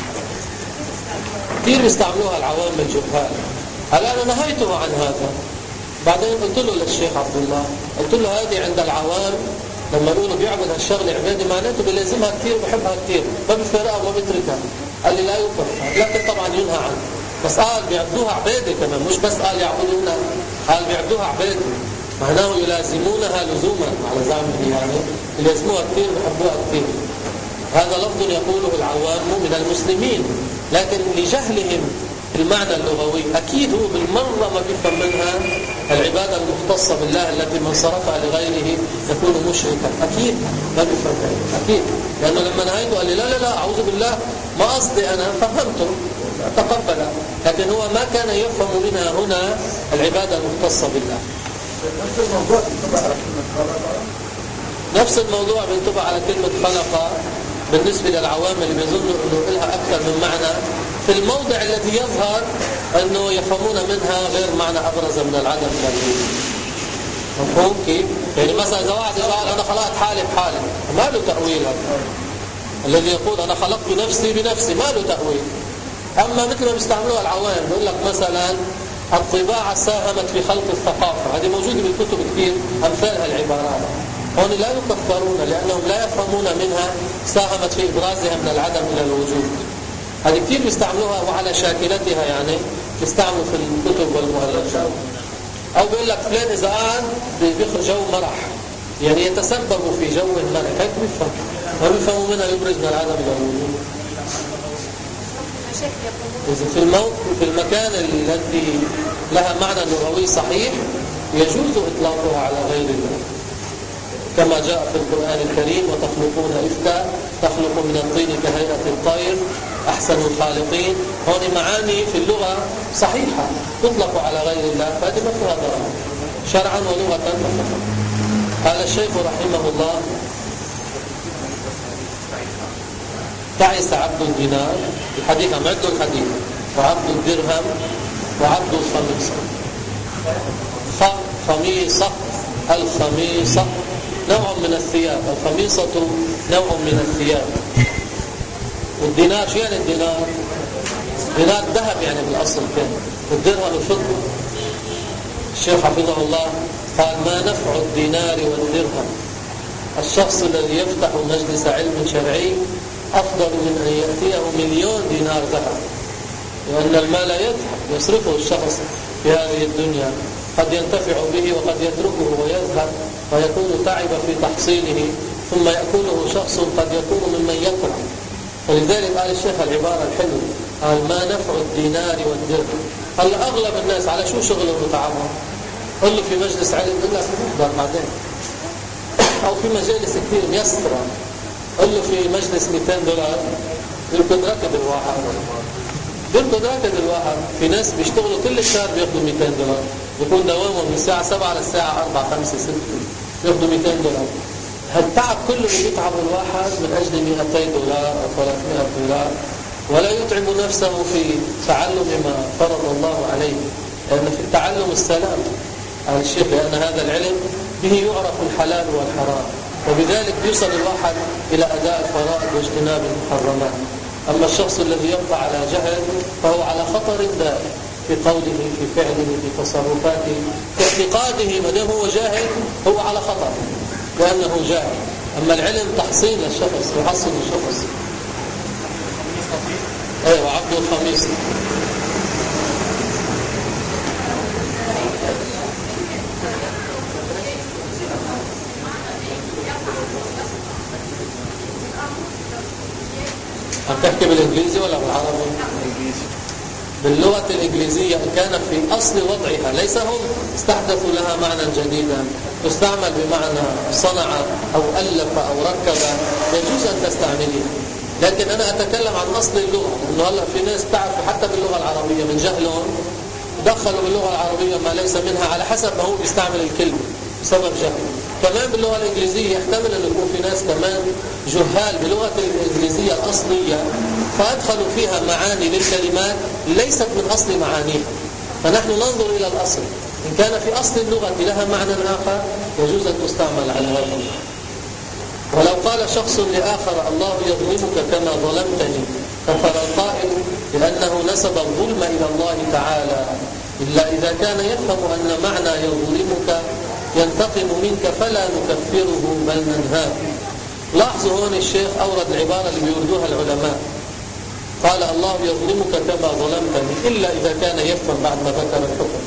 B: كثير بيستعملوها العوام الجهال. هلا أنا نهيته عن هذا. بعدين قلت له للشيخ عبد الله، قلت له هذه عند العوام لما يقولوا بيعبد هالشغله عباده معناته بيلازمها كثير وبحبها كثير، ما بيفرقها وما بيتركها. قال لي لا يكفر، لكن طبعا ينهى عنه. بس قال بيعبدوها عباده كمان، مش بس قال يعبدونها، قال بيعبدوها عباده، معناه يلازمونها لزوما على زعمه، يعني يلازموها كثير وبيحبوها كثير. هذا لفظ يقوله العوام من المسلمين، لكن لجهلهم المعنى اللغوي أكيد هو بالمرة ما بيفهم منها العبادة المختصة بالله التي من صرفها لغيره يكون مشركا. أكيد ما بيفهم ذلك، أكيد، لأنه لما نهيته قال لي لا لا لا أعوذ بالله، ما قصدي أنا، فهمته تقبل، لكن هو ما كان يفهم منها هنا العبادة المختصة بالله.
A: نفس الموضوع بينطبق على كلمة خلقة.
B: نفس الموضوع بينطبق على كلمة خلقة بالنسبة للعوام اللي بيظنوا أنه لها أكثر من معنى، في الموضع الذي يظهر أنه يفهمون منها غير معنى أبرز من العدم كالوجود. مفهوم كيف؟ يعني مثلا إذا واحد قال أنا خلقت حالي بحالي، ما له تأويل. الذي يقول أنا خلقت نفسي بنفسي ما له تأويل. أما مثل ما بيستعملوها العوام، بيقول لك مثلا الطباعة ساهمت في خلق الثقافة، هذه موجودة بالكتب كثير أمثال هالعبارات. هون لا يكفرون لأنهم لا يفهمون منها ساهمت في إبرازها من العدم إلى الوجود. هذه كثير بيستعملوها وعلى شاكلتها، يعني بيستعملوا في الكتب والمؤلفات. أو بيقول لك فلان إذا قعد بيخرج جو مرح، يعني يتسبب في جو مرح، هيك بيفهم، ما بيفهموا منها يبرز من العدم إلى الوجود. إذا في الموت في المكان الذي لها معنى لغوي صحيح يجوز إطلاقها على غير الله، كما جاء في القرآن الكريم وتخلقون إفكا، تخلق من الطين كهيئة الطير أحسن الخالقين. هون معاني في اللغة صحيحة تطلق على غير الله، فهذه ما فيها ضرر شرعا ولغة. قال الشيخ رحمه الله تعس عبد الدينار، الحديث عم عدوا الحديث، وعبد الدرهم وعبد الخميصة. خميصة، الخميصة نوع من الثياب، الخميصة نوع من الثياب. والدينار شو يعني الدينار؟ دينار ذهب يعني بالأصل كان، والدرهم الفضة. الشيخ حفظه الله قال ما نفع الدينار والدرهم؟ الشخص الذي يفتح مجلس علم شرعي أفضل من أن يأتيه مليون دينار ذهب، لأن المال يذهب يصرفه الشخص في هذه الدنيا، قد ينتفع به وقد يتركه ويذهب ويكون تعب في تحصيله، ثم يأكله شخص قد يكون ممن يكره. ولذلك قال الشيخ العبارة الحلوة، قال ما نفع الدينار والدرهم. هلا أغلب الناس على شو شغله وتعبهم؟ قل له في مجلس علم يقول لك بحضر بعدين، أو في مجالس كثير ميسرة قل له في مجلس مئتين دولار يركض ركض الواحد يركض ركض الواحد. في ناس بيشتغلوا كل الشهر بياخذوا مئتين دولار، يكون دوامهم من الساعة سبعة للساعة أربعة خمسة ستة بياخذوا مئتين دولار. هالتعب كله اللي بيتعب الواحد من أجل مئتين دولار أو ثلاثمائة دولار، ولا يتعب نفسه في تعلم ما فرض الله عليه، لأن في التعلم السلام. قال الشيخ لأن هذا العلم به يعرف الحلال والحرام، وبذلك يوصل الواحد إلى أداء الفرائض واجتناب المحرمات. أما الشخص الذي يبقى على جهل فهو على خطر دائم في قوله، في فعله، في تصرفاته، في اعتقاده. ما دام هو جاهل هو على خطر لأنه جاهل. أما العلم تحصين للشخص، يحصن الشخص. أيوة عبد الخميس. عم تحكي بالإنجليزي ولا بالعربي؟ باللغة الإنجليزية إن كان في أصل وضعها، ليس هم استحدثوا لها معنى جديدا، تستعمل بمعنى صنع أو ألف أو ركب، يجوز أن تستعملها. لكن أنا أتكلم عن أصل اللغة، إنه هلا في ناس تعرف حتى باللغة العربية من جهلهم دخلوا باللغة العربية ما ليس منها على حسب ما هو بيستعمل الكلمة بسبب جهل. كمان باللغة الإنجليزية يحتمل أن يكون في ناس كمان جهال بلغة الإنجليزية الأصلية، فأدخلوا فيها معاني للكلمات ليست من أصل معانيها. فنحن ننظر إلى الأصل، إن كان في أصل اللغة لها معنى آخر يجوز أن تستعمل على هذا. ولو قال شخص لآخر الله يظلمك كما ظلمتني كفر القائل لأنه نسب الظلم إلى الله تعالى، إلا إذا كان يفهم أن معنى يظلمك ينتقم منك فلا نكفره بل ننهاه. لاحظوا هون الشيخ أورد العبارة اللي بيوردوها العلماء، قال الله يظلمك كما ظلمتني إلا إذا كان يفهم بعد ما ذكر الحكم.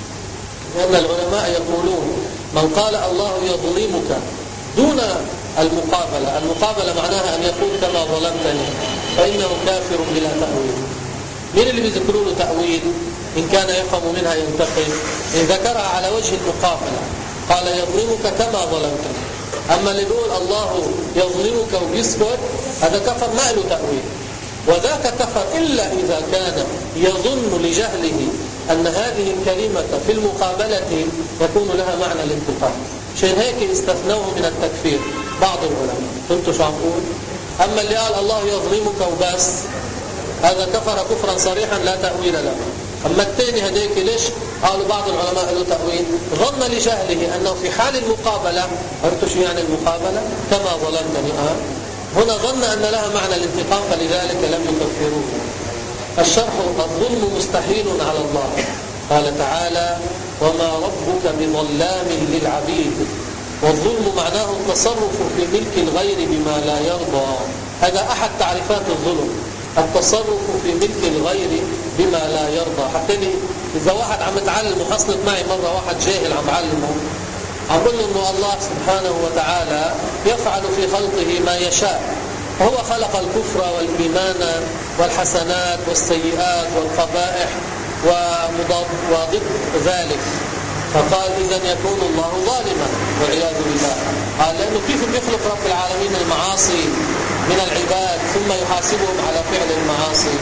B: لأن العلماء يقولون من قال الله يظلمك دون المقابلة، المقابلة معناها أن يقول كما ظلمتني، فإنه كافر بلا تأويل. مين اللي بيذكروا له تأويل؟ إن كان يفهم منها ينتقم، إن ذكرها على وجه المقابلة قال يظلمك كما ظلمتني. أما اللي يقول الله يظلمك ويسكت هذا كفر ما له تأويل، وذاك كفر إلا إذا كان يظن لجهله أن هذه الكلمة في المقابلة يكون لها معنى الانتقام. شيء هيك استثنوه من التكفير بعض العلماء. فهمتوا شو عم أقول؟ أما اللي قال الله يظلمك وبس هذا كفر كفرا صريحا لا تأويل له. أما الثاني هديك ليش قالوا بعض العلماء له تأويل؟ ظن لجهله أنه في حال المقابلة، عرفتوا شو يعني المقابلة؟ كما ظلمتني آه هنا ظن أن لها معنى الانتقام فلذلك لم يكفروه. الشرح الظلم مستحيل على الله. قال تعالى وما ربك بظلام للعبيد. والظلم معناه التصرف في ملك الغير بما لا يرضى. هذا أحد تعريفات الظلم، التصرف في ملك الغير بما لا يرضى. حتى لي إذا واحد عم يتعلم وحصلت معي مرة واحد جاهل عم علمه، عم بقول له إنه الله سبحانه وتعالى يفعل في خلقه ما يشاء، فهو خلق الكفر والإيمان والحسنات والسيئات والقبائح ومضاد وضد ذلك. فقال إذن يكون الله ظالما والعياذ بالله. قال لأنه كيف بيخلق رب العالمين المعاصي من العباد ثم يحاسبهم على فعل المعاصي؟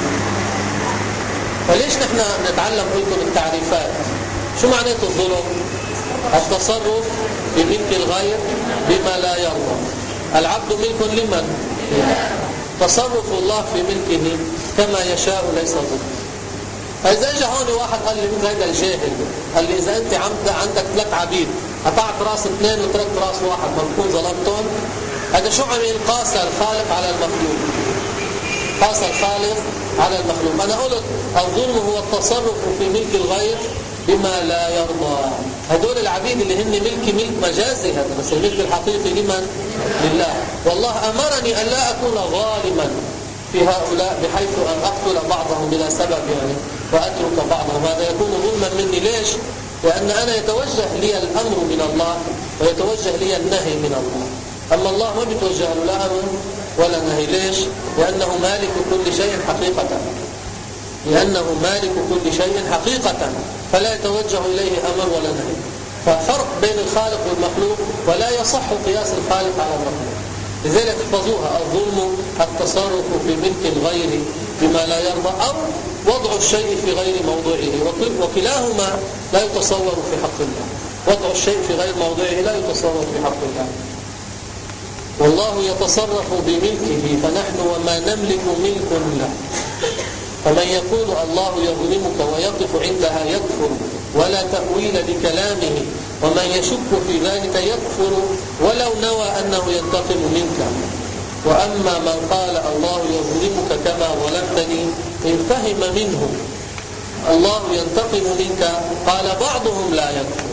B: فليش نحن نتعلم لكم التعريفات؟ شو معنى الظلم؟ التصرف بملك الغير بما لا يرضى. العبد ملك لمن؟ تصرف الله في ملكه كما يشاء ليس ظلم. فإذا اجى هون واحد قال لي مثل هذا الجاهل، قال لي إذا أنت عندك ثلاث عبيد قطعت راس اثنين وتركت راس واحد ما بكون ظلمتهم؟ هذا شو عمل؟ قاس الخالق على المخلوق. قاس الخالق على المخلوق. أنا قلت الظلم هو التصرف في ملك الغير بما لا يرضى. هدول العبيد اللي هن ملك ملك مجازي هذا، بس الملك الحقيقي لمن؟ لله. والله أمرني أن لا أكون ظالما في هؤلاء بحيث أن أقتل بعضهم بلا سبب يعني وأترك بعضهم، هذا يكون ظلما مني. ليش؟ لأن أنا يتوجه لي الأمر من الله ويتوجه لي النهي من الله. أما الله ما بيتوجه له لا أمر ولا نهي. ليش؟ لأنه مالك كل شيء حقيقة لأنه مالك كل شيء حقيقة فلا يتوجه إليه أمر ولا نهي. ففرق بين الخالق والمخلوق، ولا يصح قياس الخالق على المخلوق. لذلك احفظوها: الظلم التصرف في ملك الغير بما لا يرضى، أو وضع الشيء في غير موضعه، وكلاهما لا يتصور في حق الله. وضع الشيء في غير موضعه لا يتصور في حق الله. والله يتصرف بملكه فنحن وما نملك ملك له. فمن يقول الله يظلمك ويقف عندها يكفر ولا تأويل لكلامه، ومن يشك في ذلك يكفر ولو نوى أنه ينتقم منك. وأما من قال الله يظلمك كما ظلمتني إن فهم منه الله ينتقم منك قال بعضهم لا يكفر.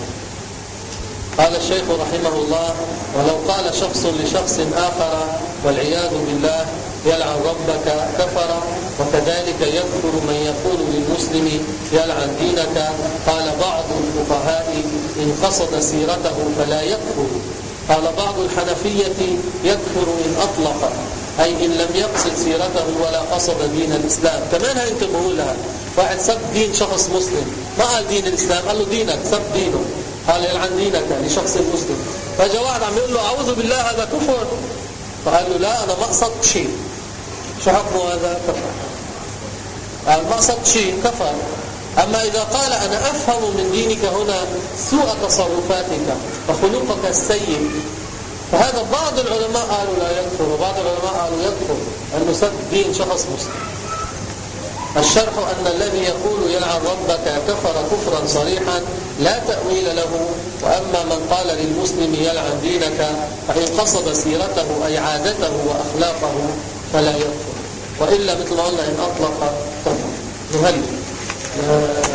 B: قال الشيخ رحمه الله: ولو قال شخص لشخص آخر والعياذ بالله يلعن ربك كفر، وكذلك يكفر من يقول للمسلم يلعن دينك. قال بعض الفقهاء إن قصد سيرته فلا يكفر. قال بعض الحنفية يكفر إن أطلق، أي إن لم يقصد سيرته ولا قصد دين الإسلام. كمان هينتبهوا لها: واحد سب دين شخص مسلم، ما قال دين الإسلام، قال له دينك، سب دينه، قال يلعن دينك لشخص مسلم. فجاء واحد عم يقول له أعوذ بالله هذا كفر، فقال له لا أنا ما قصدت شيء. شو حكمه هذا؟ كفر. قال ما قصدت شيء، كفر. أما إذا قال أنا أفهم من دينك هنا سوء تصرفاتك وخلقك السيء، فهذا بعض العلماء قالوا لا يكفر، وبعض العلماء قالوا يكفر أنه سب دين شخص مسلم. الشرح أن الذي يقول يلعن ربك كفر كفرا صريحا لا تأويل له. وأما من قال للمسلم يلعن دينك فإن قصد سيرته أي عادته وأخلاقه فلا يكفر، وإلا مثل ما قلنا إن أطلق كفر. نهل